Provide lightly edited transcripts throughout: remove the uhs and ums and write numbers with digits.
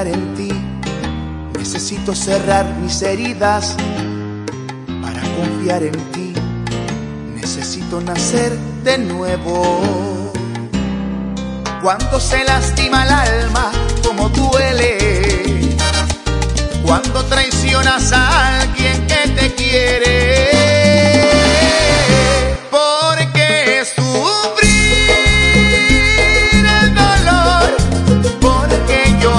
confiar en ti. Necesito cerrar mis heridas para confiar en ti. Necesito nacer de nuevo. Cuando se lastima el alma, como duele. Cuando traicionas a alguien que te quiere. Porque sufrir el dolor, porque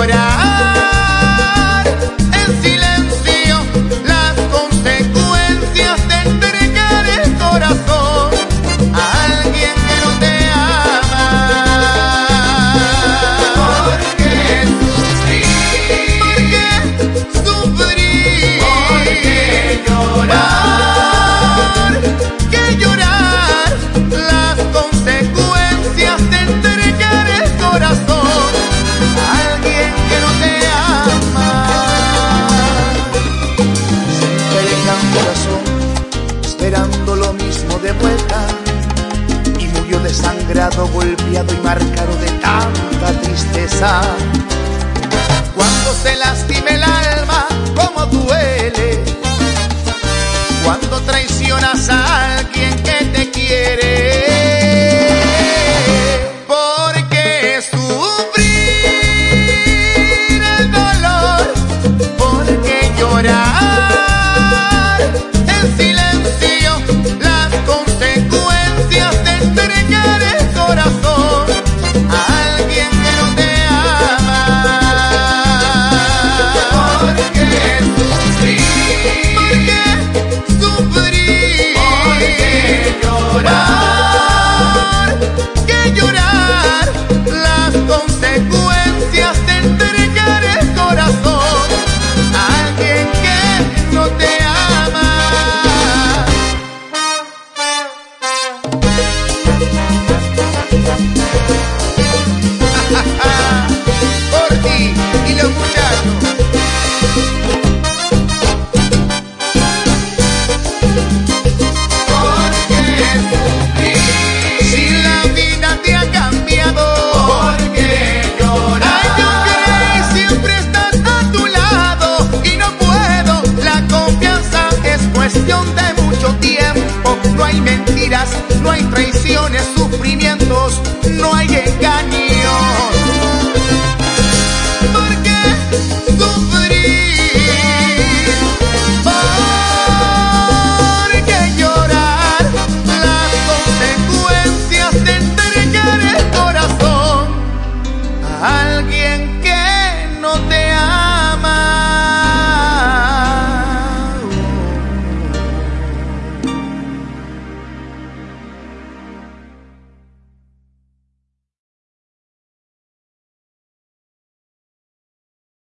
llorar en silencio las consecuencias de entregar el corazón a alguien que no te ama. Porque sufrir, porque llorar, que llorar las consecuencias de entregar el corazón a alguien que no te ama. Se entrega un corazón esperando lo mismo de vuelta y murió desangrado, golpeado y marcado de tanta tristeza. Cuando se lastima el alma, como duele. Cuando traicionas a alguien que te quiere. Porque sufrir el dolor, porque llorar en silencio las consecuencias de entregar el corazón a alguien que no te ama. Porque sufrir, llorar, que llorar las consecuencias de entregar el corazón a alguien que no te ama. Por ti y los muchachos. Si la vida te ha cambiado, porque llorar. Ay, yo creí siempre estar a tu lado y no puedo. La confianza es cuestión de mucho tiempo. No hay mentiras, no hay traiciones, sufrimientos, no hay engaños.